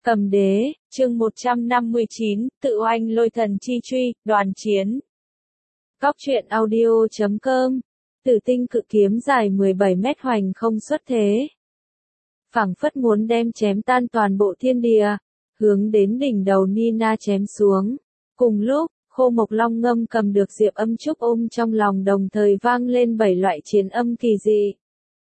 Cầm đế, chương 159, tự oanh lôi thần chi truy, đoàn chiến. Cóc truyện audio.com, Tử tinh cự kiếm dài 17 mét hoành không xuất thế. Phảng phất muốn đem chém tan toàn bộ thiên địa, hướng đến đỉnh đầu Nina chém xuống. Cùng lúc, Khô Mộc Long Ngâm cầm được Diệp Âm Trúc ôm trong lòng, đồng thời vang lên 7 loại chiến âm kỳ dị.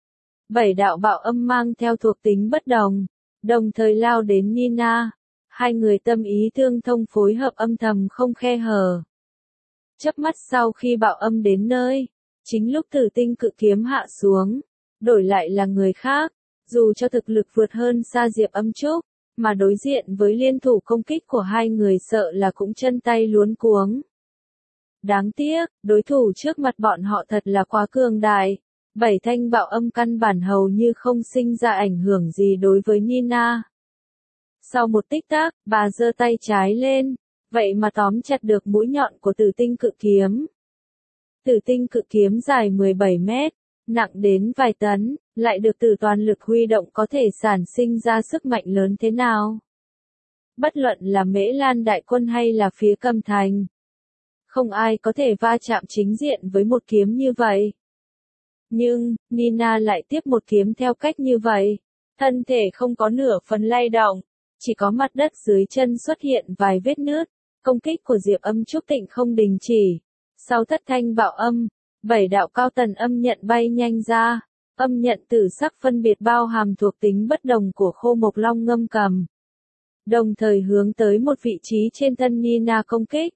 7 đạo bạo âm mang theo thuộc tính bất đồng, đồng thời lao đến Nina. Hai người tâm ý tương thông, phối hợp âm thầm không khe hở. Chớp mắt sau khi bạo âm đến nơi, chính lúc Tử tinh cự kiếm hạ xuống, đổi lại là người khác, dù cho thực lực vượt hơn xa Diệp Âm Trúc, mà đối diện với liên thủ công kích của hai người sợ là cũng chân tay luống cuống. Đáng tiếc, đối thủ trước mặt bọn họ thật là quá cường đại. 7 thanh bạo âm căn bản hầu như không sinh ra ảnh hưởng gì đối với Nina. Sau một tích tắc, bà giơ tay trái lên, vậy mà tóm chặt được mũi nhọn của Tử tinh cự kiếm. Tử tinh cự kiếm dài 17 mét, nặng đến vài tấn, lại được Tử toàn lực huy động có thể sản sinh ra sức mạnh lớn thế nào. Bất luận là Mễ Lan đại quân hay là phía Cầm Thành, không ai có thể va chạm chính diện với một kiếm như vậy. Nhưng, Nina lại tiếp một kiếm theo cách như vậy. Thân thể không có nửa phần lay động, chỉ có mặt đất dưới chân xuất hiện vài vết nứt. Công kích của Diệp Âm Trúc tịnh không đình chỉ. Sau thất thanh bạo âm, 7 đạo cao tần âm nhận bay nhanh ra. Âm nhận tử sắc phân biệt bao hàm thuộc tính bất đồng của Khô Mộc Long Ngâm cầm, đồng thời hướng tới một vị trí trên thân Nina công kích.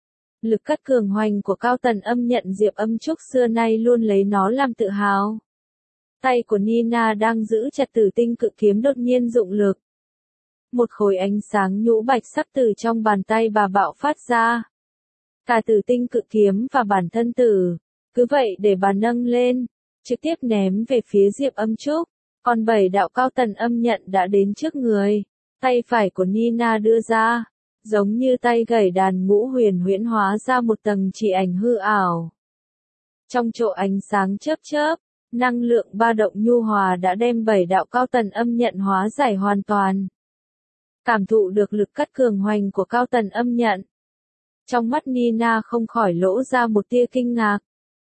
Lực cắt cường hoành của cao tần âm nhận Diệp Âm Trúc xưa nay luôn lấy nó làm tự hào. Tay của Nina đang giữ chặt Tử tinh cự kiếm đột nhiên dụng lực. Một khối ánh sáng nhũ bạch sắc từ trong bàn tay bà bạo phát ra. Cả Tử tinh cự kiếm và bản thân tử, cứ vậy để bà nâng lên, trực tiếp ném về phía Diệp Âm Trúc. Còn 7 đạo cao tần âm nhận đã đến trước người. Tay phải của Nina đưa ra, giống như tay gảy đàn ngũ huyền huyễn hóa ra một tầng chỉ ảnh hư ảo. Trong chỗ ánh sáng chớp chớp, năng lượng ba động nhu hòa đã đem 7 đạo cao tần âm nhận hóa giải hoàn toàn. Cảm thụ được lực cắt cường hoành của cao tần âm nhận, trong mắt Nina không khỏi lỗ ra một tia kinh ngạc.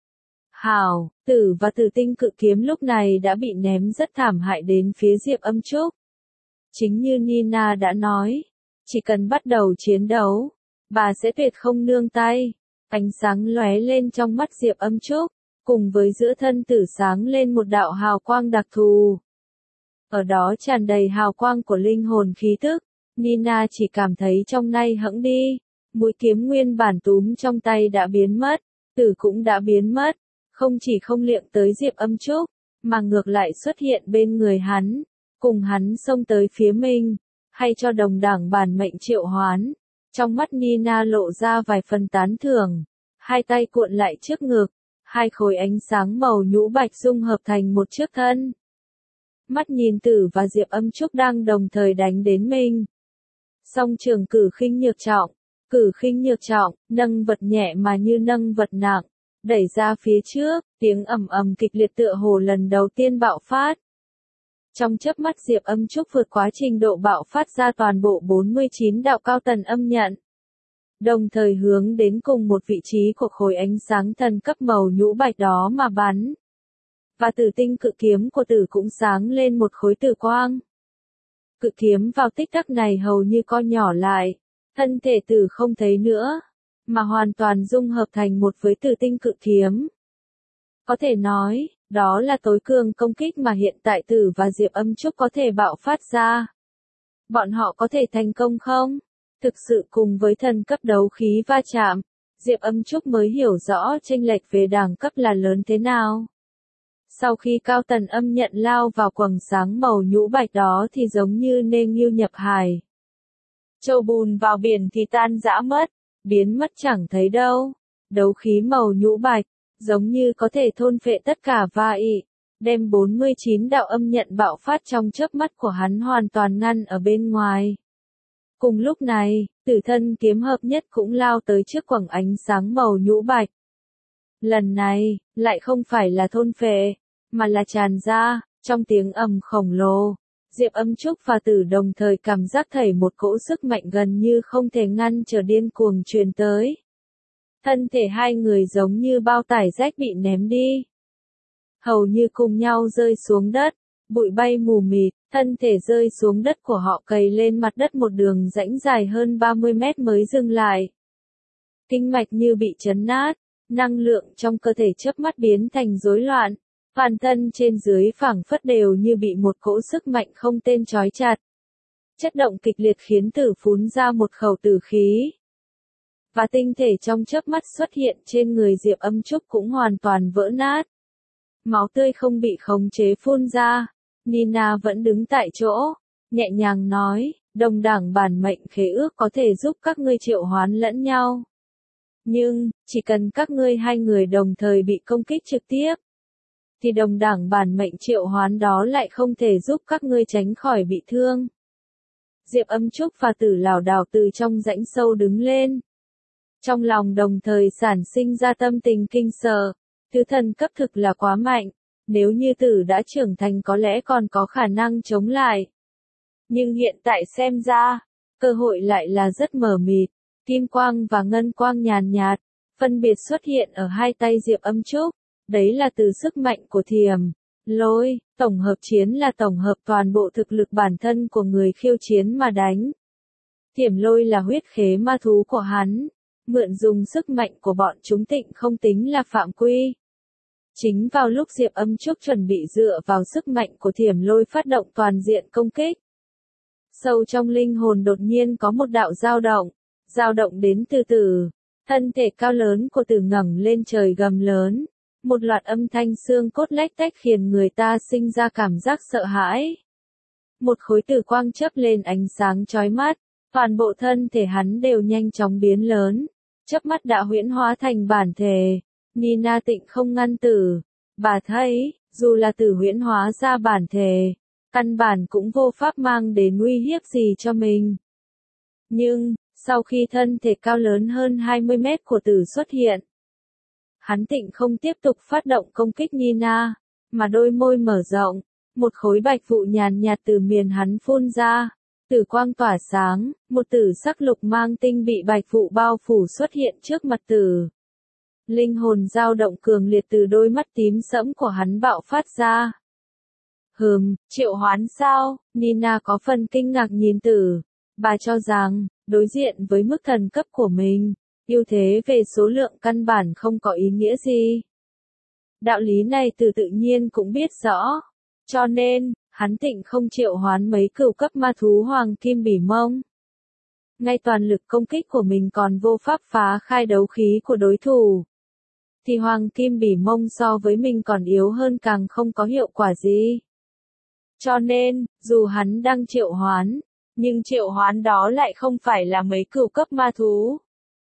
Hảo, tử và Tử tinh cự kiếm lúc này đã bị ném rất thảm hại đến phía Diệp Âm Trúc. Chính như Nina đã nói, chỉ cần bắt đầu chiến đấu, bà sẽ tuyệt không nương tay. Ánh sáng lóe lên trong mắt Diệp Âm Trúc, cùng với giữa thân tử sáng lên một đạo hào quang đặc thù. Ở đó tràn đầy hào quang của linh hồn khí tức. Nina chỉ cảm thấy trong nay hẫng đi. Mũi kiếm nguyên bản túm trong tay đã biến mất, tử cũng đã biến mất. Không chỉ không liệng tới Diệp Âm Trúc, mà ngược lại xuất hiện bên người hắn, cùng hắn xông tới phía mình, hay cho đồng đảng bản mệnh triệu hoán. Trong mắt Nina lộ ra vài phần tán thưởng, hai tay cuộn lại trước ngực, hai khối ánh sáng màu nhũ bạch dung hợp thành một chiếc thân. Mắt nhìn tử và Diệp Âm Trúc đang đồng thời đánh đến mình. Song trường cử khinh nhược trọng, nâng vật nhẹ mà như nâng vật nặng, đẩy ra phía trước, tiếng ầm ầm kịch liệt tựa hồ lần đầu tiên bạo phát. Trong chớp mắt Diệp Âm Trúc vượt quá trình độ bạo phát ra toàn bộ 49 đạo cao tần âm nhận, đồng thời hướng đến cùng một vị trí của khối ánh sáng thần cấp màu nhũ bạch đó mà bắn. Và Tử tinh cự kiếm của tử cũng sáng lên một khối tử quang. Cự kiếm vào tích tắc này hầu như co nhỏ lại, thân thể tử không thấy nữa, mà hoàn toàn dung hợp thành một với Tử tinh cự kiếm. Có thể nói, đó là tối cường công kích mà hiện tại tử và Diệp Âm Trúc có thể bạo phát ra. Bọn họ có thể thành công không? Thực sự cùng với thần cấp đấu khí va chạm, Diệp Âm Trúc mới hiểu rõ chênh lệch về đẳng cấp là lớn thế nào. Sau khi cao tần âm nhận lao vào quầng sáng màu nhũ bạch đó thì giống như nê nghiêu nhập hải. Trâu bùn vào biển thì tan rã mất, biến mất chẳng thấy đâu. Đấu khí màu nhũ bạch, giống như có thể thôn phệ tất cả và đem 49 đạo âm nhận bạo phát trong chớp mắt của hắn hoàn toàn ngăn ở bên ngoài. Cùng lúc này, Tử thân kiếm hợp nhất cũng lao tới trước quầng ánh sáng màu nhũ bạch. Lần này, lại không phải là thôn phệ, mà là tràn ra, trong tiếng ầm khổng lồ. Diệp Âm Trúc và Tử đồng thời cảm giác thảy một cỗ sức mạnh gần như không thể ngăn trở điên cuồng truyền tới. Thân thể hai người giống như bao tải rách bị ném đi. Hầu như cùng nhau rơi xuống đất, bụi bay mù mịt, thân thể rơi xuống đất của họ cày lên mặt đất một đường rãnh dài hơn 30 mét mới dừng lại. Kinh mạch như bị chấn nát, năng lượng trong cơ thể chớp mắt biến thành rối loạn, toàn thân trên dưới phảng phất đều như bị một cỗ sức mạnh không tên trói chặt. Chất động kịch liệt khiến Tử phun ra một khẩu tử khí. Và tinh thể trong chớp mắt xuất hiện trên người Diệp Âm Trúc cũng hoàn toàn vỡ nát. Máu tươi không bị khống chế phun ra. Nina vẫn đứng tại chỗ, nhẹ nhàng nói, đồng đảng bản mệnh khế ước có thể giúp các ngươi triệu hoán lẫn nhau. Nhưng, chỉ cần các ngươi hai người đồng thời bị công kích trực tiếp, thì đồng đảng bản mệnh triệu hoán đó lại không thể giúp các ngươi tránh khỏi bị thương. Diệp Âm Trúc và Tử lảo đảo từ trong rãnh sâu đứng lên. Trong lòng đồng thời sản sinh ra tâm tình kinh sợ, thứ thần cấp thực là quá mạnh, nếu như Tử đã trưởng thành có lẽ còn có khả năng chống lại. Nhưng hiện tại xem ra, cơ hội lại là rất mờ mịt, kim quang và ngân quang nhàn nhạt, phân biệt xuất hiện ở hai tay Diệp Âm Trúc, đấy là từ sức mạnh của thiểm, lôi, tổng hợp chiến là tổng hợp toàn bộ thực lực bản thân của người khiêu chiến mà đánh. Thiểm lôi là huyết khế ma thú của hắn. Mượn dùng sức mạnh của bọn chúng tịnh không tính là phạm quy. Chính vào lúc Diệp Âm Trúc chuẩn bị dựa vào sức mạnh của thiểm lôi phát động toàn diện công kích. Sâu trong linh hồn đột nhiên có một đạo dao động đến từ Tử. Thân thể cao lớn của Tử ngẩng lên trời gầm lớn. Một loạt âm thanh xương cốt lách tách khiến người ta sinh ra cảm giác sợ hãi. Một khối tử quang chớp lên ánh sáng chói mắt, toàn bộ thân thể hắn đều nhanh chóng biến lớn. Chớp mắt đã huyễn hóa thành bản thể. Nina tịnh không ngăn Tử. Bà thấy, dù là Tử huyễn hóa ra bản thể, căn bản cũng vô pháp mang đến uy hiếp gì cho mình. Nhưng, sau khi thân thể cao lớn hơn 20 mét của Tử xuất hiện, hắn tịnh không tiếp tục phát động công kích Nina, mà đôi môi mở rộng, một khối bạch vụ nhàn nhạt từ miền hắn phun ra. Tử quang tỏa sáng, một tử sắc lục mang tinh bị bạch vụ bao phủ xuất hiện trước mặt Tử. Linh hồn dao động cường liệt từ đôi mắt tím sẫm của hắn bạo phát ra. Triệu hoán sao? Nina có phần kinh ngạc nhìn Tử. Bà cho rằng, đối diện với mức thần cấp của mình, ưu thế về số lượng căn bản không có ý nghĩa gì. Đạo lý này Tử tự nhiên cũng biết rõ. Cho nên, hắn tịnh không triệu hoán mấy cửu cấp ma thú hoàng kim bỉ mông. Ngay toàn lực công kích của mình còn vô pháp phá khai đấu khí của đối thủ. Thì hoàng kim bỉ mông so với mình còn yếu hơn càng không có hiệu quả gì. Cho nên, dù hắn đang triệu hoán, nhưng triệu hoán đó lại không phải là mấy cửu cấp ma thú.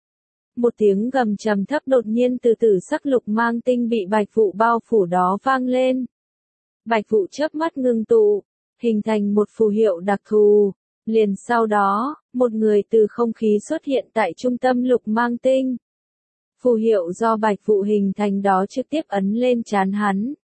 Một tiếng gầm trầm thấp đột nhiên từ tử sắc lục mang tinh bị bạch vụ bao phủ đó vang lên. Bạch vụ chớp mắt ngưng tụ, hình thành một phù hiệu đặc thù. Liền sau đó, một người từ không khí xuất hiện tại trung tâm lục mang tinh. Phù hiệu do bạch vụ hình thành đó trực tiếp ấn lên trán hắn.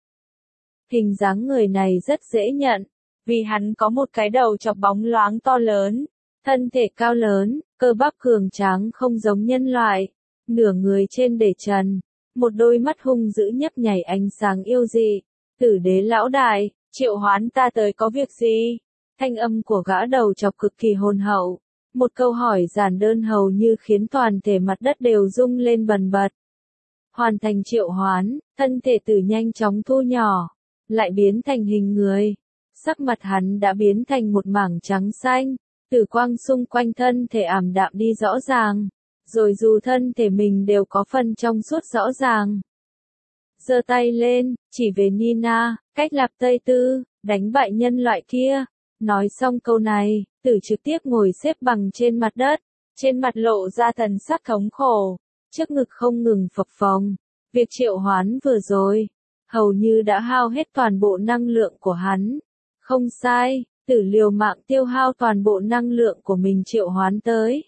Hình dáng người này rất dễ nhận, vì hắn có một cái đầu chọc bóng loáng to lớn, thân thể cao lớn, cơ bắp cường tráng không giống nhân loại, nửa người trên để trần, một đôi mắt hung dữ nhấp nhảy ánh sáng yêu dị. Tử đế lão đại, triệu hoán ta tới có việc gì? Thanh âm của gã đầu chọc cực kỳ hồn hậu. Một câu hỏi giản đơn hầu như khiến toàn thể mặt đất đều rung lên bần bật. Hoàn thành triệu hoán, thân thể Tử nhanh chóng thu nhỏ, lại biến thành hình người. Sắc mặt hắn đã biến thành một mảng trắng xanh, tử quang xung quanh thân thể ảm đạm đi rõ ràng. Rồi dù thân thể mình đều có phần trong suốt rõ ràng. Giơ tay lên, chỉ về Nina, cách Lạp Tây Tư, đánh bại nhân loại kia. Nói xong câu này, Tử trực tiếp ngồi xếp bằng trên mặt đất, trên mặt lộ ra thần sắc thống khổ, trước ngực không ngừng phập phồng. Việc triệu hoán vừa rồi, hầu như đã hao hết toàn bộ năng lượng của hắn. Không sai, Tử liều mạng tiêu hao toàn bộ năng lượng của mình triệu hoán tới.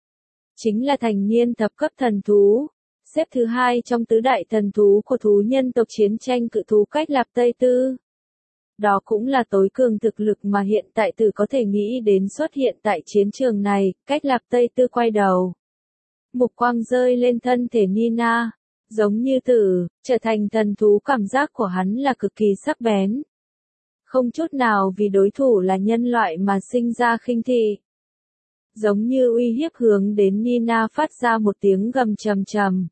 Chính là thành niên thập cấp thần thú. Xếp thứ hai trong tứ đại thần thú của thú nhân tộc chiến tranh cự thú cách Lạp Tây Tư. Đó cũng là tối cường thực lực mà hiện tại tử có thể nghĩ đến xuất hiện tại chiến trường này. Cách Lạp Tây Tư quay đầu. Mục quang rơi lên thân thể Nina. Giống như tử, trở thành thần thú, cảm giác của hắn là cực kỳ sắc bén. Không chút nào vì đối thủ là nhân loại mà sinh ra khinh thị. Giống như uy hiếp hướng đến Nina, phát ra một tiếng gầm trầm trầm.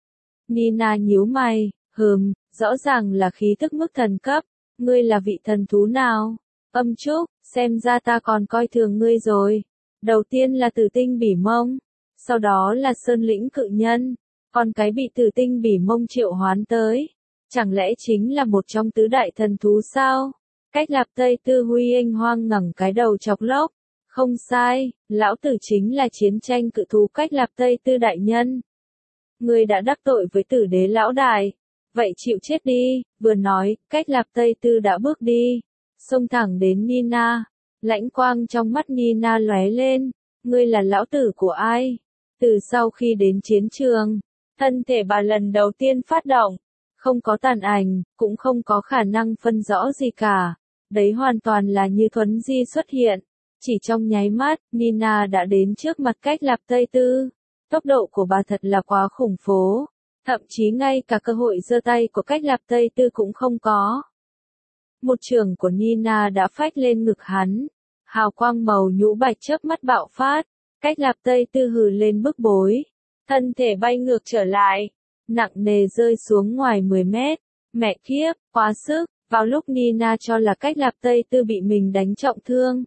Nina nhíu mày, rõ ràng là khí tức mức thần cấp. Ngươi là vị thần thú nào? Âm Trúc, xem ra ta còn coi thường ngươi rồi. Đầu tiên là Tử Tinh Bỉ Mông, sau đó là Sơn Lĩnh Cự Nhân, còn cái bị Tử Tinh Bỉ Mông triệu hoán tới, chẳng lẽ chính là một trong tứ đại thần thú sao? Cách Lạp Tây Tư Huy Anh Hoang ngẩng cái đầu chọc lốc. Không sai, lão tử chính là chiến tranh cự thú Cách Lạp Tây Tư đại nhân. Ngươi đã đắc tội với Tử Đế lão đại, vậy chịu chết đi. Vừa nói, Cách Lạp Tây Tư đã bước đi, xông thẳng đến Nina. Lãnh quang trong mắt Nina lóe lên. Ngươi là lão tử của ai? Từ sau khi đến chiến trường, thân thể bà lần đầu tiên phát động, không có tàn ảnh, cũng không có khả năng phân rõ gì cả. Đấy hoàn toàn là như thuấn di xuất hiện. Chỉ trong nháy mắt, Nina đã đến trước mặt Cách Lạp Tây Tư. Tốc độ của bà thật là quá khủng phố. Thậm chí ngay cả cơ hội giơ tay của Cách Lạp Tây Tư cũng không có. Một chưởng của Nina đã phách lên ngực hắn. Hào quang màu nhũ bạch chớp mắt bạo phát. Cách Lạp Tây Tư hừ lên bức bối. Thân thể bay ngược trở lại. Nặng nề rơi xuống ngoài 10 mét. Mẹ kiếp, quá sức. Vào lúc Nina cho là Cách Lạp Tây Tư bị mình đánh trọng thương,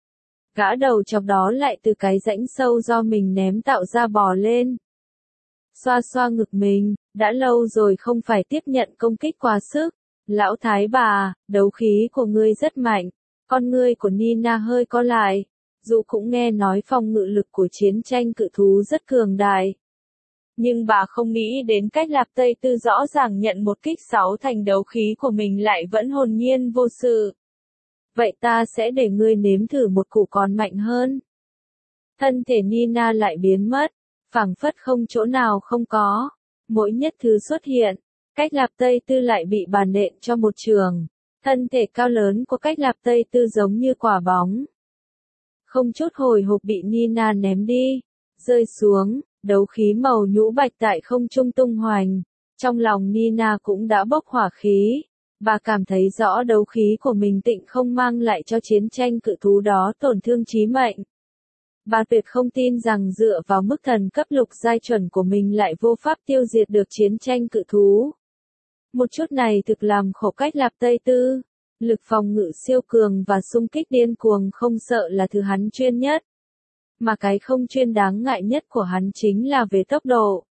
gã đầu chọc đó lại từ cái rãnh sâu do mình ném tạo ra bò lên. Xoa xoa ngực mình, đã lâu rồi không phải tiếp nhận công kích quá sức. Lão thái bà, đấu khí của ngươi rất mạnh. Con ngươi của Nina hơi co lại. Dù cũng nghe nói phòng ngự lực của chiến tranh cự thú rất cường đại. Nhưng bà không nghĩ đến Cách Lạp Tây Tư rõ ràng nhận một kích 6 thành đấu khí của mình lại vẫn hồn nhiên vô sự. Vậy ta sẽ để ngươi nếm thử một củ còn mạnh hơn. Thân thể Nina lại biến mất, phảng phất không chỗ nào không có. Mỗi nhất thứ xuất hiện, Cách Lạp Tây Tư lại bị bà nện cho một trường. Thân thể cao lớn của Cách Lạp Tây Tư giống như quả bóng. Không chút hồi hộp bị Nina ném đi, rơi xuống, đấu khí màu nhũ bạch tại không trung tung hoành. Trong lòng Nina cũng đã bốc hỏa khí. Bà cảm thấy rõ đấu khí của mình tịnh không mang lại cho chiến tranh cự thú đó tổn thương chí mệnh. Bà tuyệt không tin rằng dựa vào mức thần cấp lục giai chuẩn của mình lại vô pháp tiêu diệt được chiến tranh cự thú. Một chút này thực làm khổ Cách Lạp Tây Tư. Lực phòng ngự siêu cường và xung kích điên cuồng không sợ là thứ hắn chuyên nhất. Mà cái không chuyên đáng ngại nhất của hắn chính là về tốc độ.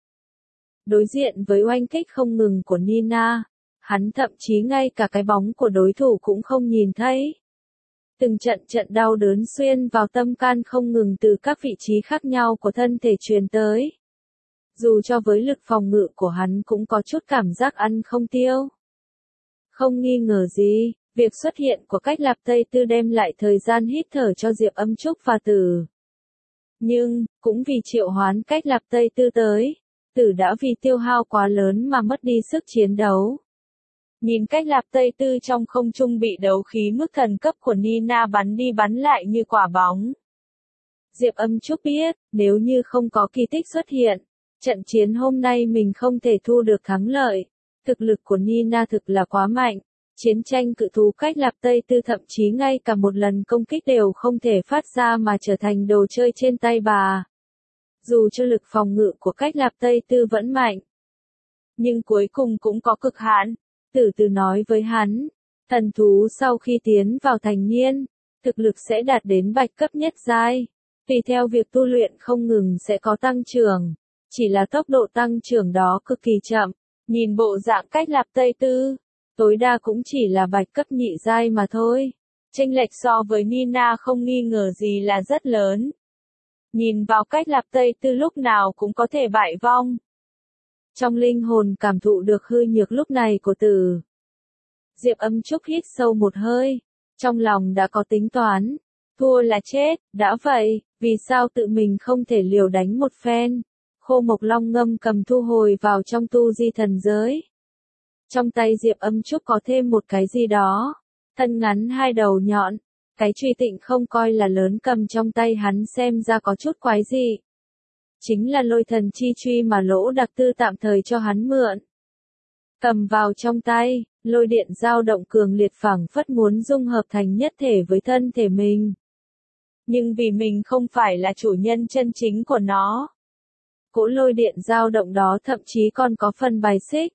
Đối diện với oanh kích không ngừng của Nina, hắn thậm chí ngay cả cái bóng của đối thủ cũng không nhìn thấy. Từng trận đau đớn xuyên vào tâm can không ngừng từ các vị trí khác nhau của thân thể truyền tới. Dù cho với lực phòng ngự của hắn cũng có chút cảm giác ăn không tiêu. Không nghi ngờ gì, việc xuất hiện của Cách Lạp Tây Tư đem lại thời gian hít thở cho Diệp Âm Trúc và Tử. Nhưng, cũng vì triệu hoán Cách Lạp Tây Tư tới, Tử đã vì tiêu hao quá lớn mà mất đi sức chiến đấu. Nhìn Cách Lạp Tây Tư trong không trung bị đấu khí mức thần cấp của Nina bắn đi bắn lại như quả bóng. Diệp Âm Trúc biết, nếu như không có kỳ tích xuất hiện, trận chiến hôm nay mình không thể thu được thắng lợi. Thực lực của Nina thực là quá mạnh. Chiến tranh cự thú Cách Lạp Tây Tư thậm chí ngay cả một lần công kích đều không thể phát ra mà trở thành đồ chơi trên tay bà. Dù cho lực phòng ngự của Cách Lạp Tây Tư vẫn mạnh, nhưng cuối cùng cũng có cực hạn. Từ từ nói với hắn, thần thú sau khi tiến vào thành niên, thực lực sẽ đạt đến bạch cấp nhất giai. Tùy theo việc tu luyện không ngừng sẽ có tăng trưởng, chỉ là tốc độ tăng trưởng đó cực kỳ chậm. Nhìn bộ dạng Cách Lạp Tây Tư, tối đa cũng chỉ là bạch cấp nhị giai mà thôi. Chênh lệch so với Nina không nghi ngờ gì là rất lớn. Nhìn vào Cách Lạp Tây Tư lúc nào cũng có thể bại vong. Trong linh hồn cảm thụ được hư nhược lúc này của Tử, Diệp Âm Trúc hít sâu một hơi, trong lòng đã có tính toán, thua là chết, đã vậy, vì sao tự mình không thể liều đánh một phen. Khô Mộc Long ngâm cầm thu hồi vào trong tu di thần giới. Trong tay Diệp Âm Trúc có thêm một cái gì đó, thân ngắn hai đầu nhọn, cái truy Tịnh không coi là lớn cầm trong tay hắn xem ra có chút quái dị. Chính là lôi thần chi truy mà Lỗ Đặc Tư tạm thời cho hắn mượn. Cầm vào trong tay, lôi điện dao động cường liệt phảng phất muốn dung hợp thành nhất thể với thân thể mình. Nhưng vì mình không phải là chủ nhân chân chính của nó. Cỗ lôi điện dao động đó thậm chí còn có phần bài xích.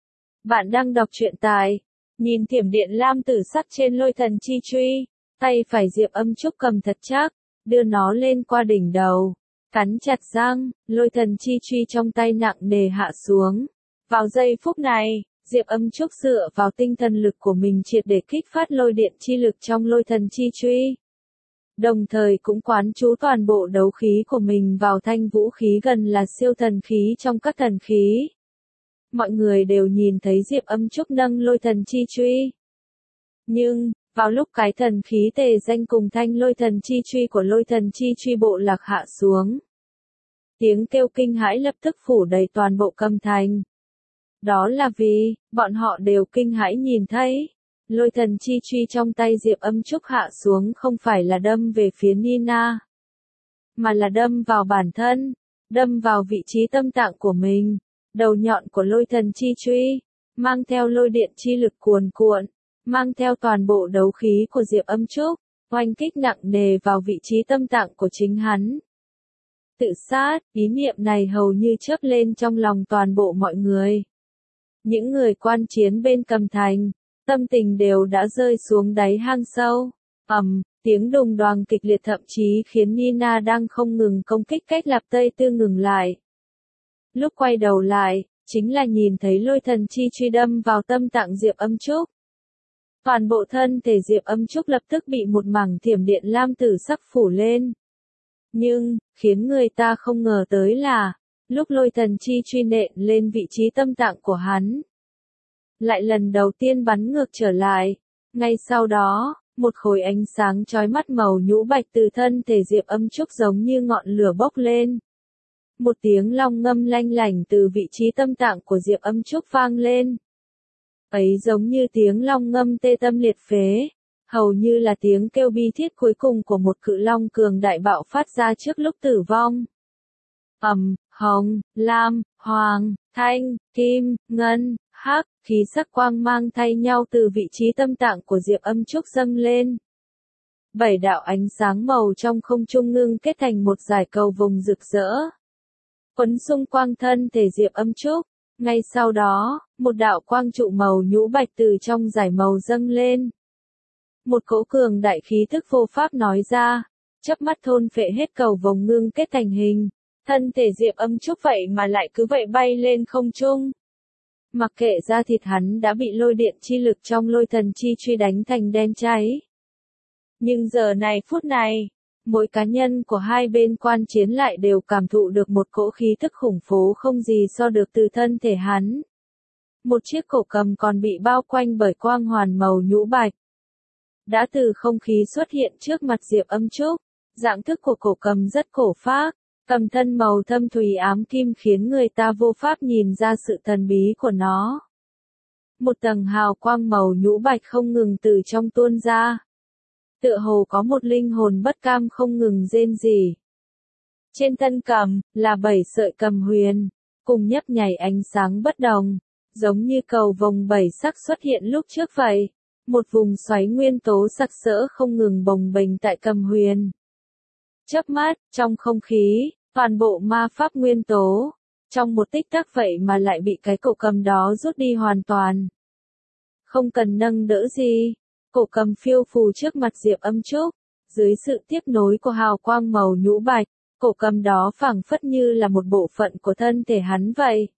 Bạn đang đọc truyện tại, nhìn thiểm điện lam tử sắc trên lôi thần chi truy, tay phải Diệp Âm Trúc cầm thật chắc, đưa nó lên qua đỉnh đầu, cắn chặt răng, lôi thần chi truy trong tay nặng nề hạ xuống. Vào giây phút này, Diệp Âm Trúc dựa vào tinh thần lực của mình triệt để kích phát lôi điện chi lực trong lôi thần chi truy. Đồng thời cũng quán chú toàn bộ đấu khí của mình vào thanh vũ khí gần là siêu thần khí trong các thần khí. Mọi người đều nhìn thấy Diệp Âm Trúc nâng lôi thần chi truy. Nhưng, vào lúc cái thần khí tề danh cùng thanh lôi thần chi truy của lôi thần chi truy bộ lạc hạ xuống, tiếng kêu kinh hãi lập tức phủ đầy toàn bộ Câm Thành. Đó là vì, bọn họ đều kinh hãi nhìn thấy, lôi thần chi truy trong tay Diệp Âm Trúc hạ xuống không phải là đâm về phía Nina, mà là đâm vào bản thân, đâm vào vị trí tâm tạng của mình. Đầu nhọn của lôi thần chi truy, mang theo lôi điện chi lực cuồn cuộn, mang theo toàn bộ đấu khí của Diệp Âm Trúc, oanh kích nặng nề vào vị trí tâm tạng của chính hắn. Tự sát, ý niệm này hầu như chớp lên trong lòng toàn bộ mọi người. Những người quan chiến bên Câm Thành, tâm tình đều đã rơi xuống đáy hang sâu. Tiếng đùng đoàng kịch liệt thậm chí khiến Nina đang không ngừng công kích cách Lạp Tây Tư ngừng lại. Lúc quay đầu lại, chính là nhìn thấy lôi thần chi truy đâm vào tâm tạng Diệp Âm Trúc. Toàn bộ thân thể Diệp Âm Trúc lập tức bị một mảng thiểm điện lam tử sắc phủ lên. Nhưng, khiến người ta không ngờ tới là, lúc lôi thần chi truy nện lên vị trí tâm tạng của hắn, lại lần đầu tiên bắn ngược trở lại. Ngay sau đó, một khối ánh sáng chói mắt màu nhũ bạch từ thân thể Diệp Âm Trúc giống như ngọn lửa bốc lên. Một tiếng long ngâm lanh lảnh từ vị trí tâm tạng của Diệp Âm Trúc vang lên. Ấy giống như tiếng long ngâm tê tâm liệt phế, hầu như là tiếng kêu bi thiết cuối cùng của một cự long cường đại bạo phát ra trước lúc tử vong. Hồng, lam, hoàng, thanh, kim, ngân, hắc, khí sắc quang mang thay nhau từ vị trí tâm tạng của Diệp Âm Trúc dâng lên. 7 đạo ánh sáng màu trong không trung ngưng kết thành một dải cầu vồng rực rỡ, quấn xung quanh thân thể Diệp Âm Trúc. Ngay sau đó, một đạo quang trụ màu nhũ bạch từ trong dải màu dâng lên. Một cỗ cường đại khí thức vô pháp nói ra, chớp mắt thôn phệ hết cầu vồng ngưng kết thành hình. Thân thể Diệp Âm Trúc vậy mà lại cứ vậy bay lên không trung. Mặc kệ da thịt hắn đã bị lôi điện chi lực trong lôi thần chi truy đánh thành đen cháy. Nhưng giờ này phút này, mỗi cá nhân của hai bên quan chiến lại đều cảm thụ được một cỗ khí thức khủng bố không gì so được từ thân thể hắn. Một chiếc cổ cầm còn bị bao quanh bởi quang hoàn màu nhũ bạch. Đã từ không khí xuất hiện trước mặt Diệp Âm Trúc, dạng thức của cổ cầm rất cổ phác, cầm thân màu thâm thúy ám kim khiến người ta vô pháp nhìn ra sự thần bí của nó. Một tầng hào quang màu nhũ bạch không ngừng từ trong tuôn ra. Tựa hồ có một linh hồn bất cam không ngừng rên rỉ. Trên thân cầm, là 7 sợi cầm huyền, cùng nhấp nhảy ánh sáng bất đồng, giống như cầu vồng 7 sắc xuất hiện lúc trước vậy. Một vùng xoáy nguyên tố sặc sỡ không ngừng bồng bềnh tại cầm huyền. Chớp mắt, trong không khí, toàn bộ ma pháp nguyên tố, trong một tích tắc vậy mà lại bị cái cổ cầm đó rút đi hoàn toàn. Không cần nâng đỡ gì, cổ cầm phiêu phù trước mặt Diệp Âm Trúc, dưới sự tiếp nối của hào quang màu nhũ bạch, cổ cầm đó phảng phất như là một bộ phận của thân thể hắn vậy.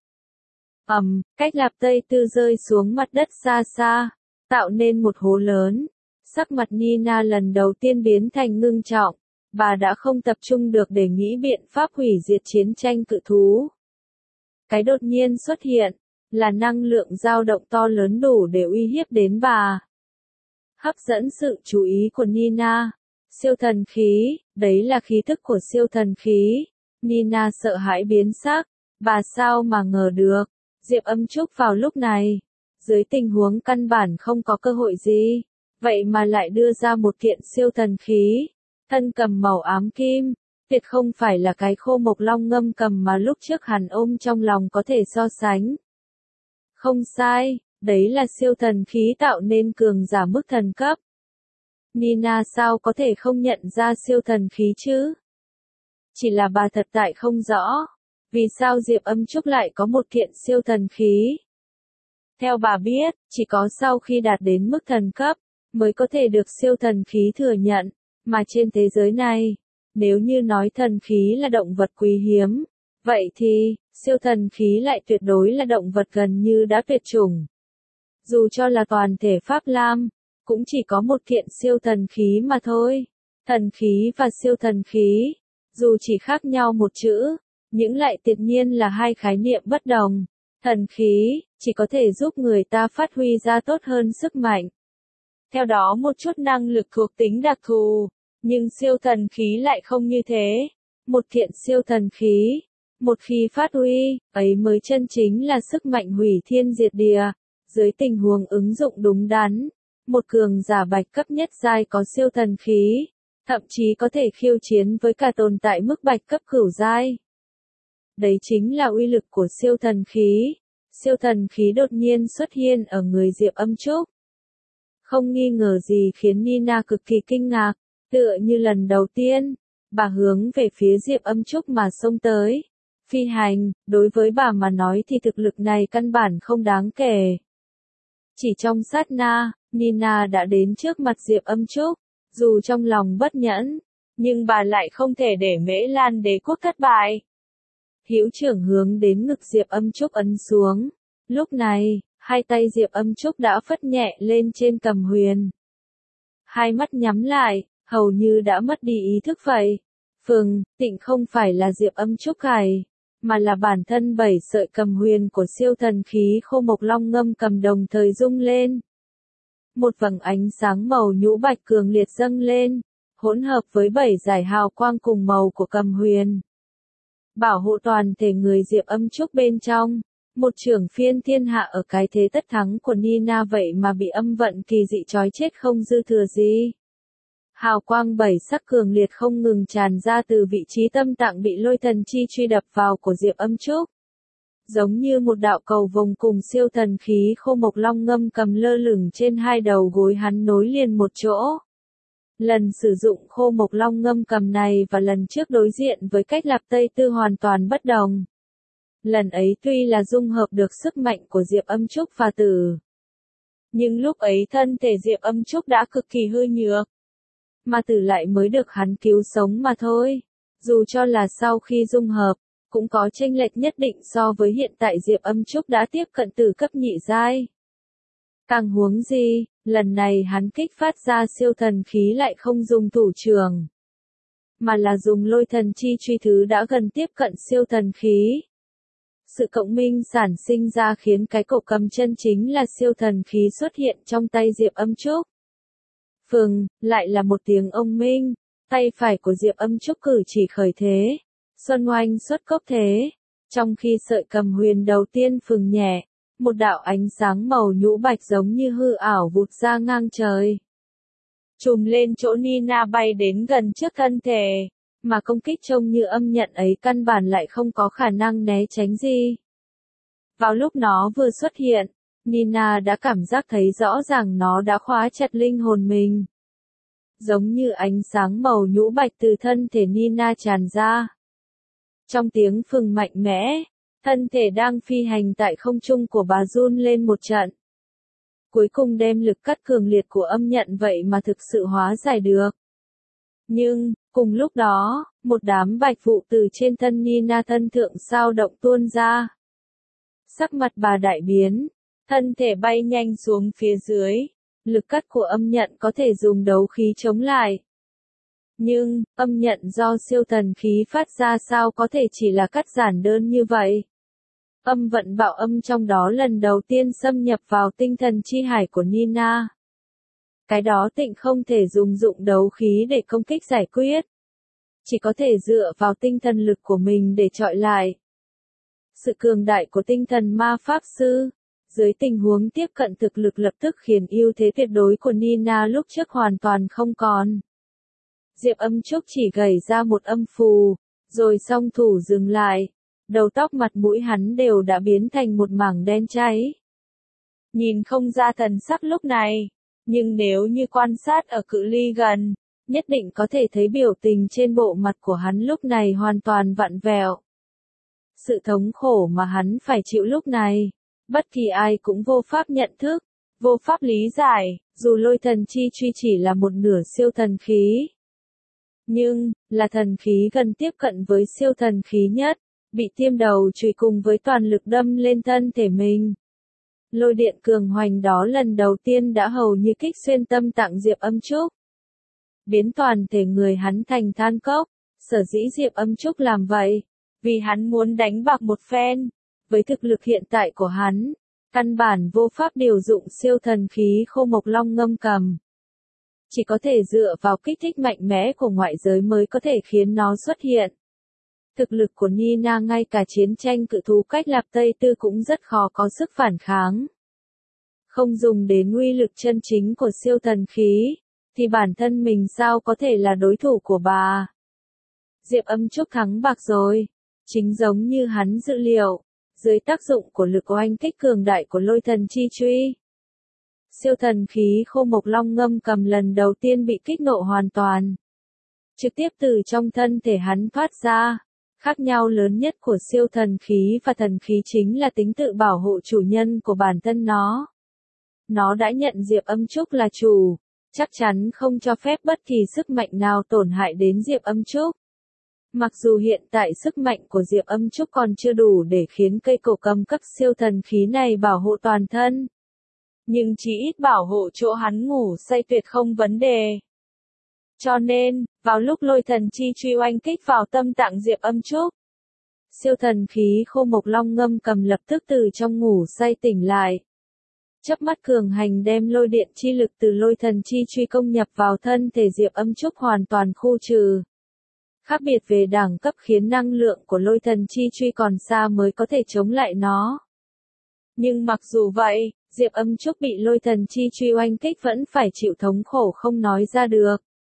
Cách Lạp Tây Tư rơi xuống mặt đất xa xa, tạo nên một hố lớn. Sắc mặt Nina lần đầu tiên biến thành ngưng trọng, bà đã không tập trung được để nghĩ biện pháp hủy diệt chiến tranh cự thú. Cái đột nhiên xuất hiện, là năng lượng dao động to lớn đủ để uy hiếp đến bà. Hấp dẫn sự chú ý của Nina. Siêu thần khí, đấy là khí thức của siêu thần khí. Nina sợ hãi biến sắc, bà sao mà ngờ được. Diệp Âm Trúc vào lúc này, dưới tình huống căn bản không có cơ hội gì, vậy mà lại đưa ra một kiện siêu thần khí, thân cầm màu ám kim, tuyệt không phải là cái khô mộc long ngâm cầm mà lúc trước hắn ôm trong lòng có thể so sánh. Không sai, đấy là siêu thần khí tạo nên cường giả mức thần cấp. Nina sao có thể không nhận ra siêu thần khí chứ? Chỉ là bà thật tại không rõ, vì sao Diệp Âm Trúc lại có một kiện siêu thần khí. Theo bà biết, chỉ có sau khi đạt đến mức thần cấp, mới có thể được siêu thần khí thừa nhận, mà trên thế giới này, nếu như nói thần khí là động vật quý hiếm, vậy thì, siêu thần khí lại tuyệt đối là động vật gần như đã tuyệt chủng. Dù cho là toàn thể Pháp Lam, cũng chỉ có một kiện siêu thần khí mà thôi. Thần khí và siêu thần khí, dù chỉ khác nhau một chữ, nhưng lại tuyệt nhiên là hai khái niệm bất đồng. Thần khí, chỉ có thể giúp người ta phát huy ra tốt hơn sức mạnh. Theo đó một chút năng lực thuộc tính đặc thù, nhưng siêu thần khí lại không như thế. Một kiện siêu thần khí, một khi phát huy, ấy mới chân chính là sức mạnh hủy thiên diệt địa. Dưới tình huống ứng dụng đúng đắn, một cường giả bạch cấp nhất giai có siêu thần khí, thậm chí có thể khiêu chiến với cả tồn tại mức bạch cấp cửu giai. Đấy chính là uy lực của siêu thần khí. Siêu thần khí đột nhiên xuất hiện ở người Diệp Âm Trúc. Không nghi ngờ gì khiến Nina cực kỳ kinh ngạc, tựa như lần đầu tiên, bà hướng về phía Diệp Âm Trúc mà xông tới. Phi hành, đối với bà mà nói thì thực lực này căn bản không đáng kể. Chỉ trong sát na, Nina đã đến trước mặt Diệp Âm Trúc, dù trong lòng bất nhẫn, nhưng bà lại không thể để Mễ Lan đế quốc thất bại. Hữu trưởng hướng đến ngực Diệp Âm Trúc ấn xuống. Lúc này, hai tay Diệp Âm Trúc đã phất nhẹ lên trên cầm huyền. Hai mắt nhắm lại, hầu như đã mất đi ý thức vậy. Tịnh không phải là Diệp Âm Trúc cài, mà là bản thân 7 sợi cầm huyền của siêu thần khí khô mộc long ngâm cầm đồng thời rung lên. Một vầng ánh sáng màu nhũ bạch cường liệt dâng lên, hỗn hợp với 7 dải hào quang cùng màu của cầm huyền. Bảo hộ toàn thể người Diệp Âm Trúc bên trong, một trưởng phiên thiên hạ ở cái thế tất thắng của Nina vậy mà bị âm vận kỳ dị trói chết không dư thừa gì. Hào quang 7 sắc cường liệt không ngừng tràn ra từ vị trí tâm tạng bị lôi thần chi truy đập vào của Diệp Âm Trúc. Giống như một đạo cầu vồng cùng siêu thần khí khô mộc long ngâm cầm lơ lửng trên hai đầu gối hắn nối liền một chỗ. Lần sử dụng khô mộc long ngâm cầm này và lần trước đối diện với cách lập Tây Tư hoàn toàn bất đồng. Lần ấy tuy là dung hợp được sức mạnh của Diệp Âm Trúc và Tử, nhưng lúc ấy thân thể Diệp Âm Trúc đã cực kỳ hư nhược, mà Tử lại mới được hắn cứu sống mà thôi. Dù cho là sau khi dung hợp, cũng có chênh lệch nhất định so với hiện tại Diệp Âm Trúc đã tiếp cận Tử cấp nhị giai. Càng huống gì, lần này hắn kích phát ra siêu thần khí lại không dùng thủ trường, mà là dùng lôi thần chi truy thứ đã gần tiếp cận siêu thần khí. Sự cộng minh sản sinh ra khiến cái cổ cầm chân chính là siêu thần khí xuất hiện trong tay Diệp Âm Trúc. Lại là một tiếng ông minh, tay phải của Diệp Âm Trúc cử chỉ khởi thế, xuân oanh xuất cốc thế, trong khi sợi cầm huyền đầu tiên phừng nhẹ, một đạo ánh sáng màu nhũ bạch giống như hư ảo vụt ra ngang trời. Trùm lên chỗ Nina bay đến gần trước thân thể, mà công kích trông như âm nhận ấy căn bản lại không có khả năng né tránh gì. Vào lúc nó vừa xuất hiện, Nina đã cảm giác thấy rõ ràng nó đã khóa chặt linh hồn mình. Giống như ánh sáng màu nhũ bạch từ thân thể Nina tràn ra. Trong tiếng phừng mạnh mẽ, thân thể đang phi hành tại không trung của bà run lên một trận. Cuối cùng đem lực cắt cường liệt của âm nhận vậy mà thực sự hóa giải được. Nhưng, cùng lúc đó, một đám bạch vụ từ trên thân Nina thân thượng sao động tuôn ra. Sắc mặt bà đại biến, thân thể bay nhanh xuống phía dưới, lực cắt của âm nhận có thể dùng đấu khí chống lại. Nhưng, âm nhận do siêu thần khí phát ra sao có thể chỉ là cắt giản đơn như vậy. Âm vận bạo âm trong đó lần đầu tiên xâm nhập vào tinh thần chi hải của Nina. Cái đó tịnh không thể dùng dụng đấu khí để công kích giải quyết. Chỉ có thể dựa vào tinh thần lực của mình để chọi lại. Sự cường đại của tinh thần ma pháp sư, Dưới tình huống tiếp cận thực lực lập tức khiến ưu thế tuyệt đối của Nina lúc trước hoàn toàn không còn. Diệp Âm Trúc chỉ gảy ra một âm phù, rồi song thủ dừng lại. Đầu tóc mặt mũi hắn đều đã biến thành một mảng đen cháy. Nhìn không ra thần sắc lúc này, nhưng nếu như quan sát ở cự ly gần, nhất định có thể thấy biểu tình trên bộ mặt của hắn lúc này hoàn toàn vặn vẹo. Sự thống khổ mà hắn phải chịu lúc này, bất kỳ ai cũng vô pháp nhận thức, vô pháp lý giải, dù lôi thần chi truy chỉ là một nửa siêu thần khí. Nhưng, là thần khí gần tiếp cận với siêu thần khí nhất, bị tiêm đầu chùy cùng với toàn lực đâm lên thân thể mình. Lôi điện cường hoành đó lần đầu tiên đã hầu như kích xuyên tâm tạng Diệp Âm Trúc. Biến toàn thể người hắn thành than cốc, sở dĩ Diệp Âm Trúc làm vậy, vì hắn muốn đánh bạc một phen. Với thực lực hiện tại của hắn, căn bản vô pháp điều dụng siêu thần khí Khô Mộc Long Ngâm Cầm. Chỉ có thể dựa vào kích thích mạnh mẽ của ngoại giới mới có thể khiến nó xuất hiện. Thực lực của Nina ngay cả chiến tranh cự thú cách Lạp Tây Tư cũng rất khó có sức phản kháng. Không dùng đến uy lực chân chính của siêu thần khí, thì bản thân mình sao có thể là đối thủ của bà. Diệp Âm Trúc thắng bạc rồi, chính giống như hắn dự liệu, dưới tác dụng của lực oanh kích cường đại của lôi thần chi truy. Siêu thần khí Khô Mộc Long Ngâm Cầm lần đầu tiên bị kích nộ hoàn toàn. Trực tiếp từ trong thân thể hắn thoát ra. Khác nhau lớn nhất của siêu thần khí và thần khí chính là tính tự bảo hộ chủ nhân của bản thân nó. Nó đã nhận Diệp Âm Trúc là chủ, chắc chắn không cho phép bất kỳ sức mạnh nào tổn hại đến Diệp Âm Trúc. Mặc dù hiện tại sức mạnh của Diệp Âm Trúc còn chưa đủ để khiến cây cổ cầm cấp siêu thần khí này bảo hộ toàn thân. Nhưng chỉ ít bảo hộ chỗ hắn ngủ say tuyệt không vấn đề. Cho nên, vào lúc lôi thần chi truy oanh kích vào tâm tạng Diệp Âm Trúc, siêu thần khí Khô Mộc Long Ngâm Cầm lập tức từ trong ngủ say tỉnh lại. Chớp mắt cường hành đem lôi điện chi lực từ lôi thần chi truy công nhập vào thân thể Diệp Âm Trúc hoàn toàn khu trừ. Khác biệt về đẳng cấp khiến năng lượng của lôi thần chi truy còn xa mới có thể chống lại nó. Nhưng mặc dù vậy, Diệp Âm Trúc bị lôi thần chi truy oanh kích vẫn phải chịu thống khổ không nói ra được.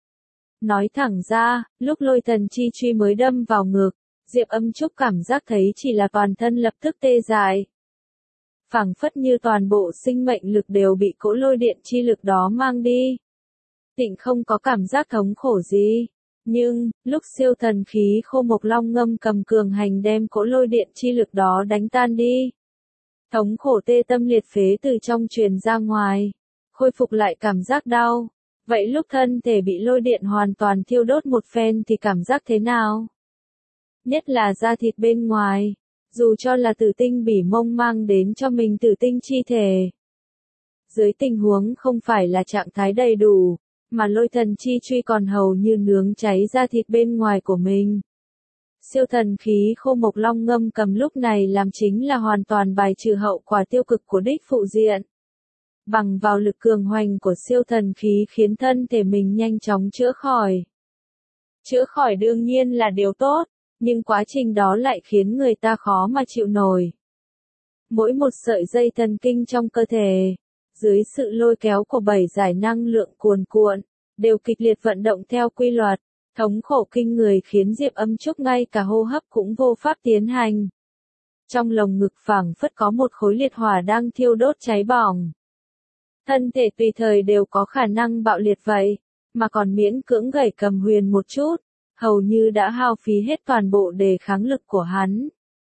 Nói thẳng ra, lúc lôi thần chi truy mới đâm vào ngực, Diệp Âm Trúc cảm giác thấy chỉ là toàn thân lập tức tê dại. Phảng phất như toàn bộ sinh mệnh lực đều bị cỗ lôi điện chi lực đó mang đi. Tịnh không có cảm giác thống khổ gì. Nhưng, lúc siêu thần khí Khô Mộc Long Ngâm Cầm cường hành đem cỗ lôi điện chi lực đó đánh tan đi. Thống khổ tê tâm liệt phế từ trong truyền ra ngoài, khôi phục lại cảm giác đau. Vậy lúc thân thể bị lôi điện hoàn toàn thiêu đốt một phen thì cảm giác thế nào? Nhất là da thịt bên ngoài, dù cho là tử tinh bỉ mông mang đến cho mình tử tinh chi thể. Dưới tình huống không phải là trạng thái đầy đủ, mà lôi thần chi truy còn hầu như nướng cháy da thịt bên ngoài của mình. Siêu thần khí Khô Mộc Long Ngâm Cầm lúc này làm chính là hoàn toàn bài trừ hậu quả tiêu cực của đích phụ diện. Bằng vào lực cường hoành của siêu thần khí khiến thân thể mình nhanh chóng chữa khỏi. Chữa khỏi đương nhiên là điều tốt, nhưng quá trình đó lại khiến người ta khó mà chịu nổi. Mỗi một sợi dây thần kinh trong cơ thể, dưới sự lôi kéo của 7 giải năng lượng cuồn cuộn, đều kịch liệt vận động theo quy luật, thống khổ kinh người khiến Diệp Âm Trúc ngay cả hô hấp cũng vô pháp tiến hành. Trong lồng ngực phảng phất có một khối liệt hỏa đang thiêu đốt cháy bỏng. Thân thể tùy thời đều có khả năng bạo liệt vậy, mà còn miễn cưỡng gẩy cầm huyền một chút, hầu như đã hao phí hết toàn bộ đề kháng lực của hắn.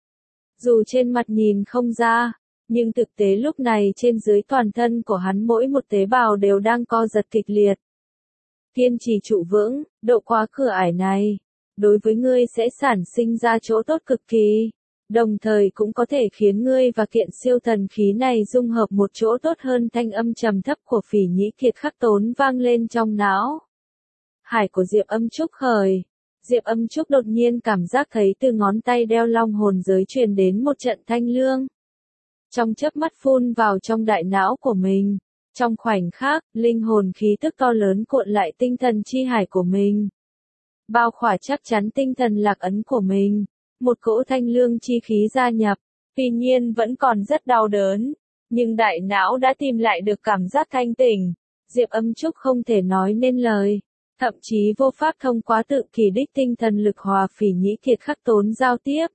Dù trên mặt nhìn không ra, nhưng thực tế lúc này trên dưới toàn thân của hắn mỗi một tế bào đều đang co giật kịch liệt. Kiên trì trụ vững, độ qua cửa ải này, đối với ngươi sẽ sản sinh ra chỗ tốt cực kỳ, đồng thời cũng có thể khiến ngươi và kiện siêu thần khí này dung hợp một chỗ tốt hơn. Thanh âm trầm thấp của Phỉ Nhĩ Kiệt Khắc Tốn vang lên trong não. Hải của Diệp Âm Trúc khởi. Diệp Âm Trúc đột nhiên cảm giác thấy từ ngón tay đeo long hồn giới truyền đến một trận thanh lương. Trong chớp mắt phun vào trong đại não của mình. Trong khoảnh khắc, linh hồn khí tức to lớn cuộn lại tinh thần chi hải của mình. Bao khỏa chắc chắn tinh thần lạc ấn của mình. Một cỗ thanh lương chi khí gia nhập, tuy nhiên vẫn còn rất đau đớn. Nhưng đại não đã tìm lại được cảm giác thanh tỉnh. Diệp Âm Trúc không thể nói nên lời. Thậm chí vô pháp thông qua tự kỳ đích tinh thần lực hòa Phỉ Nhĩ Kiệt Khắc Tốn giao tiếp.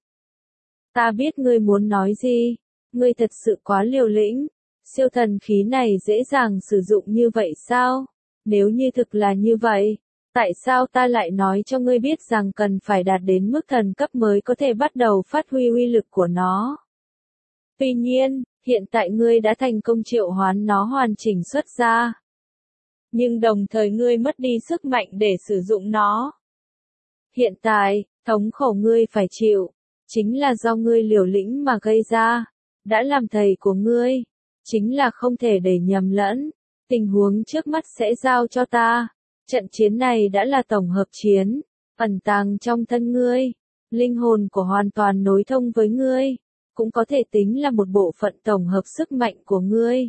Ta biết ngươi muốn nói gì. Ngươi thật sự quá liều lĩnh. Siêu thần khí này dễ dàng sử dụng như vậy sao? Nếu như thực là như vậy, tại sao ta lại nói cho ngươi biết rằng cần phải đạt đến mức thần cấp mới có thể bắt đầu phát huy uy lực của nó? Tuy nhiên, hiện tại ngươi đã thành công triệu hoán nó hoàn chỉnh xuất ra. Nhưng đồng thời ngươi mất đi sức mạnh để sử dụng nó. Hiện tại, thống khổ ngươi phải chịu, chính là do ngươi liều lĩnh mà gây ra. Đã làm thầy của ngươi, chính là không thể để nhầm lẫn. Tình huống trước mắt sẽ giao cho ta. Trận chiến này đã là tổng hợp chiến, ẩn tàng trong thân ngươi. Linh hồn của hoàn toàn nối thông với ngươi, cũng có thể tính là một bộ phận tổng hợp sức mạnh của ngươi.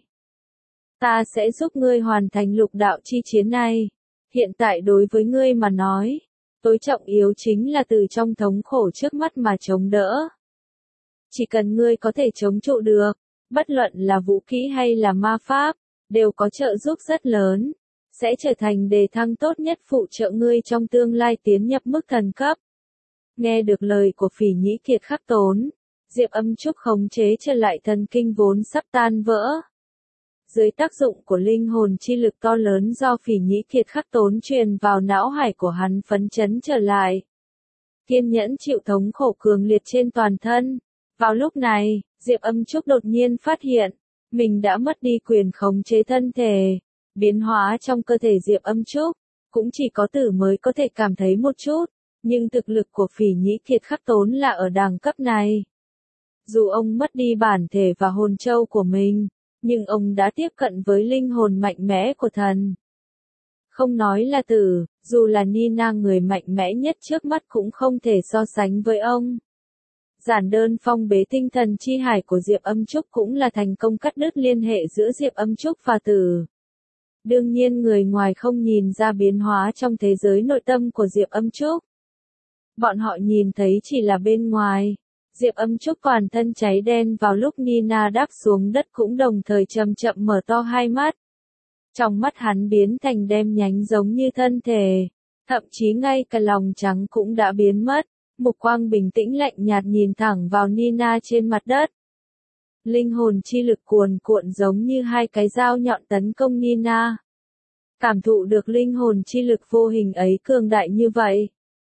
Ta sẽ giúp ngươi hoàn thành lục đạo chi chiến này. Hiện tại đối với ngươi mà nói, tối trọng yếu chính là từ trong thống khổ trước mắt mà chống đỡ. Chỉ cần ngươi có thể chống trụ được, bất luận là vũ khí hay là ma pháp, đều có trợ giúp rất lớn, sẽ trở thành đề thăng tốt nhất phụ trợ ngươi trong tương lai tiến nhập mức thần cấp. Nghe được lời của Phỉ Nhĩ Kiệt Khắc Tốn, Diệp Âm Trúc khống chế trở lại thần kinh vốn sắp tan vỡ. Dưới tác dụng của linh hồn chi lực to lớn do Phỉ Nhĩ Kiệt Khắc Tốn truyền vào não hải của hắn phấn chấn trở lại. Kiên nhẫn chịu thống khổ cường liệt trên toàn thân. Vào lúc này, Diệp Âm Trúc đột nhiên phát hiện, mình đã mất đi quyền khống chế thân thể. Biến hóa trong cơ thể Diệp Âm Trúc, cũng chỉ có Tử mới có thể cảm thấy một chút, nhưng thực lực của Phỉ Nhĩ Kiệt Khắc Tốn là ở đẳng cấp này. Dù ông mất đi bản thể và hồn châu của mình, nhưng ông đã tiếp cận với linh hồn mạnh mẽ của thần. Không nói là Tử, dù là Nina người mạnh mẽ nhất trước mắt cũng không thể so sánh với ông. Giản đơn phong bế tinh thần chi hải của Diệp Âm Trúc cũng là thành công cắt đứt liên hệ giữa Diệp Âm Trúc và Tử. Đương nhiên người ngoài không nhìn ra biến hóa trong thế giới nội tâm của Diệp Âm Trúc. Bọn họ nhìn thấy chỉ là bên ngoài. Diệp Âm Trúc toàn thân cháy đen vào lúc Nina đáp xuống đất cũng đồng thời chậm chậm mở to hai mắt. Trong mắt hắn biến thành đen nhánh giống như thân thể. Thậm chí ngay cả lòng trắng cũng đã biến mất. Mục quang bình tĩnh lạnh nhạt nhìn thẳng vào Nina trên mặt đất. Linh hồn chi lực cuồn cuộn giống như hai cái dao nhọn tấn công Nina. Cảm thụ được linh hồn chi lực vô hình ấy cường đại như vậy.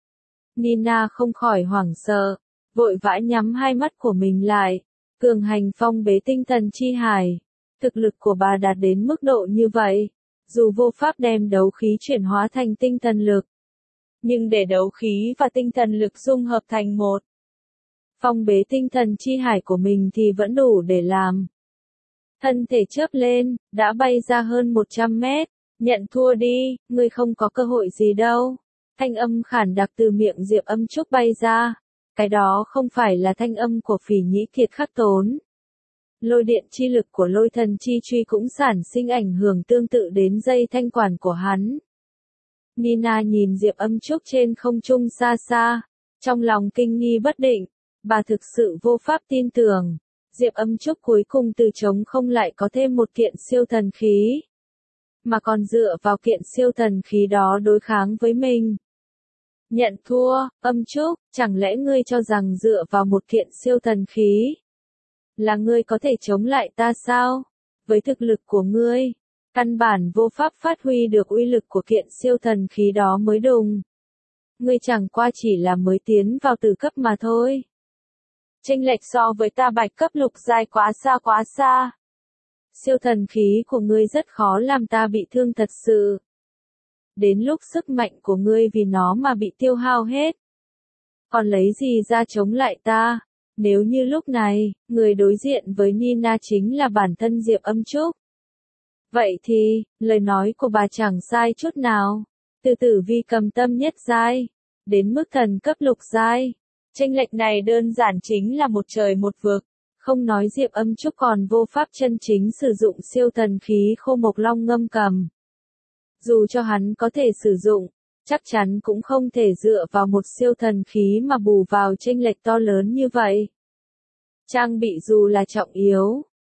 Nina không khỏi hoảng sợ, vội vã nhắm hai mắt của mình lại, cường hành phong bế tinh thần chi hải. Thực lực của bà đạt đến mức độ như vậy, dù vô pháp đem đấu khí chuyển hóa thành tinh thần lực, nhưng để đấu khí và tinh thần lực dung hợp thành một. Phong bế tinh thần chi hải của mình thì vẫn đủ để làm. Thân thể chớp lên, đã bay ra hơn 100 mét, nhận thua đi, ngươi không có cơ hội gì đâu. Thanh âm khản đặc từ miệng Diệp Âm Trúc bay ra. Cái đó không phải là thanh âm của Phỉ Nhĩ Kiệt Khắc Tốn. Lôi điện chi lực của lôi thần chi truy cũng sản sinh ảnh hưởng tương tự đến dây thanh quản của hắn. Nina nhìn Diệp Âm Trúc trên không trung xa xa, trong lòng kinh nghi bất định, bà thực sự vô pháp tin tưởng. Diệp Âm Trúc cuối cùng từ trống không lại có thêm một kiện siêu thần khí, mà còn dựa vào kiện siêu thần khí đó đối kháng với mình. Nhận thua, Âm Trúc, chẳng lẽ ngươi cho rằng dựa vào một kiện siêu thần khí là ngươi có thể chống lại ta sao? Với thực lực của ngươi, căn bản vô pháp phát huy được uy lực của kiện siêu thần khí đó mới đúng. Ngươi chẳng qua chỉ là mới tiến vào tử cấp mà thôi. Chênh lệch so với ta bạch cấp lục giai quá xa. Siêu thần khí của ngươi rất khó làm ta bị thương thật sự. Đến lúc sức mạnh của ngươi vì nó mà bị tiêu hao hết. Còn lấy gì ra chống lại ta? Nếu như lúc này, người đối diện với Nina chính là bản thân Diệp Âm Trúc. Vậy thì, lời nói của bà chẳng sai chút nào. Từ tử vi cầm tâm nhất giai, đến mức thần cấp lục giai. Chênh lệch này đơn giản chính là một trời một vực. Không nói Diệp Âm Trúc còn vô pháp chân chính sử dụng siêu thần khí Khô Mộc Long Ngâm Cầm. Dù cho hắn có thể sử dụng, chắc chắn cũng không thể dựa vào một siêu thần khí mà bù vào chênh lệch to lớn như vậy. Trang bị dù là trọng yếu,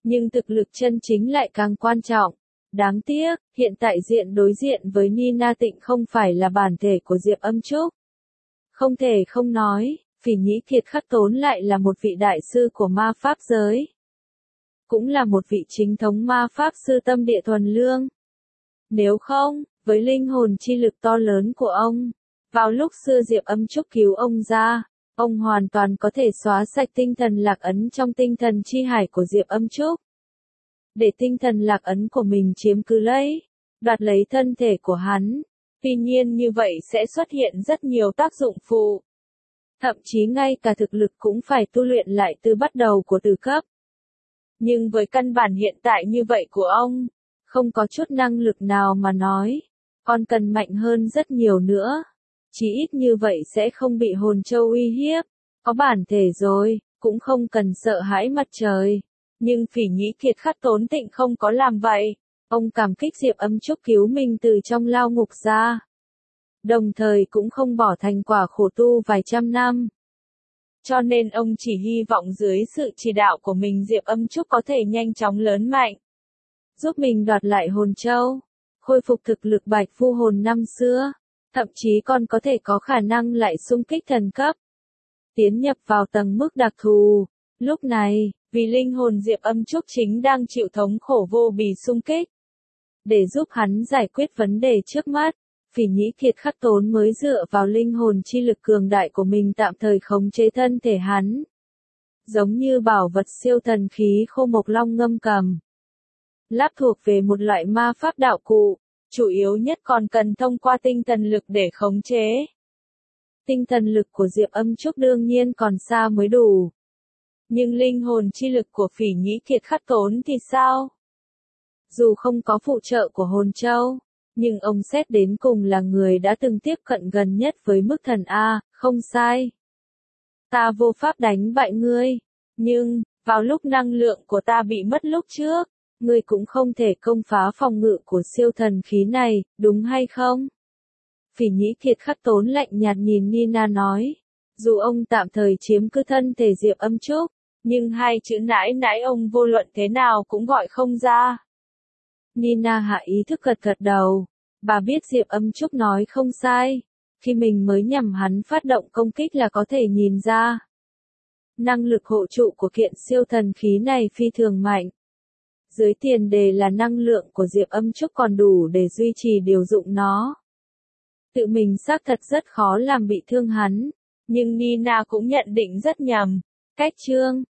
Nhưng thực lực chân chính lại càng quan trọng. Đáng tiếc, hiện tại đối diện với Nina Tịnh không phải là bản thể của Diệp Âm Trúc. Không thể không nói, Phỉ Nhĩ Kiệt Khắc Tốn lại là một vị đại sư của ma pháp giới. Cũng là một vị chính thống ma pháp sư tâm địa thuần lương. Nếu không, với linh hồn chi lực to lớn của ông, vào lúc xưa Diệp Âm Trúc cứu ông ra, ông hoàn toàn có thể xóa sạch tinh thần lạc ấn trong tinh thần chi hải của Diệp Âm Trúc. Để tinh thần lạc ấn của mình chiếm cứ lấy, đoạt lấy thân thể của hắn. Tuy nhiên như vậy sẽ xuất hiện rất nhiều tác dụng phụ. Thậm chí ngay cả thực lực cũng phải tu luyện lại từ bắt đầu của từ cấp. Nhưng với căn bản hiện tại như vậy của ông, không có chút năng lực nào mà nói, còn cần mạnh hơn rất nhiều nữa. Chỉ ít như vậy sẽ không bị hồn châu uy hiếp, có bản thể rồi, cũng không cần sợ hãi mặt trời. Nhưng Phỉ Nhĩ Kiệt Khắc Tốn Tịnh không có làm vậy, ông cảm kích Diệp Âm Trúc cứu mình từ trong lao ngục ra. Đồng thời cũng không bỏ thành quả khổ tu vài trăm năm. Cho nên ông chỉ hy vọng dưới sự chỉ đạo của mình Diệp Âm Trúc có thể nhanh chóng lớn mạnh. Giúp mình đoạt lại hồn châu, khôi phục thực lực Bạch Phu hồn năm xưa, thậm chí còn có thể có khả năng lại xung kích thần cấp. Tiến nhập vào tầng mức đặc thù. Lúc này, vì linh hồn Diệp Âm Trúc chính đang chịu thống khổ vô bì xung kích. Để giúp hắn giải quyết vấn đề trước mắt, Phỉ Nhĩ Kiệt Khắc Tốn mới dựa vào linh hồn chi lực cường đại của mình tạm thời khống chế thân thể hắn. Giống như bảo vật siêu thần khí khô mộc long ngâm cầm. Láp thuộc về một loại ma pháp đạo cụ, chủ yếu nhất còn cần thông qua tinh thần lực để khống chế. Tinh thần lực của Diệp Âm Trúc đương nhiên còn xa mới đủ. Nhưng linh hồn chi lực của Phỉ Nhĩ Kiệt Khắc Tốn thì sao? Dù không có phụ trợ của hồn châu, nhưng ông xét đến cùng là người đã từng tiếp cận gần nhất với mức thần A, không sai. Ta vô pháp đánh bại ngươi, nhưng, vào lúc năng lượng của ta bị mất lúc trước, ngươi cũng không thể công phá phòng ngự của siêu thần khí này, đúng hay không? Phỉ Nhĩ Kiệt Khắc Tốn lạnh nhạt nhìn Nina nói, dù ông tạm thời chiếm cứ thân thể Diệp Âm Trúc, nhưng hai chữ nãi nãi ông vô luận thế nào cũng gọi không ra. Nina hạ ý thức gật gật đầu, bà biết Diệp Âm Trúc nói không sai, khi mình mới nhằm hắn phát động công kích là có thể nhìn ra. Năng lực hộ trụ của kiện siêu thần khí này phi thường mạnh. Dưới tiền đề là năng lượng của Diệp Âm Trúc còn đủ để duy trì điều dụng nó. Tự mình xác thật rất khó làm bị thương hắn, nhưng Nina cũng nhận định rất nhầm. Cách chương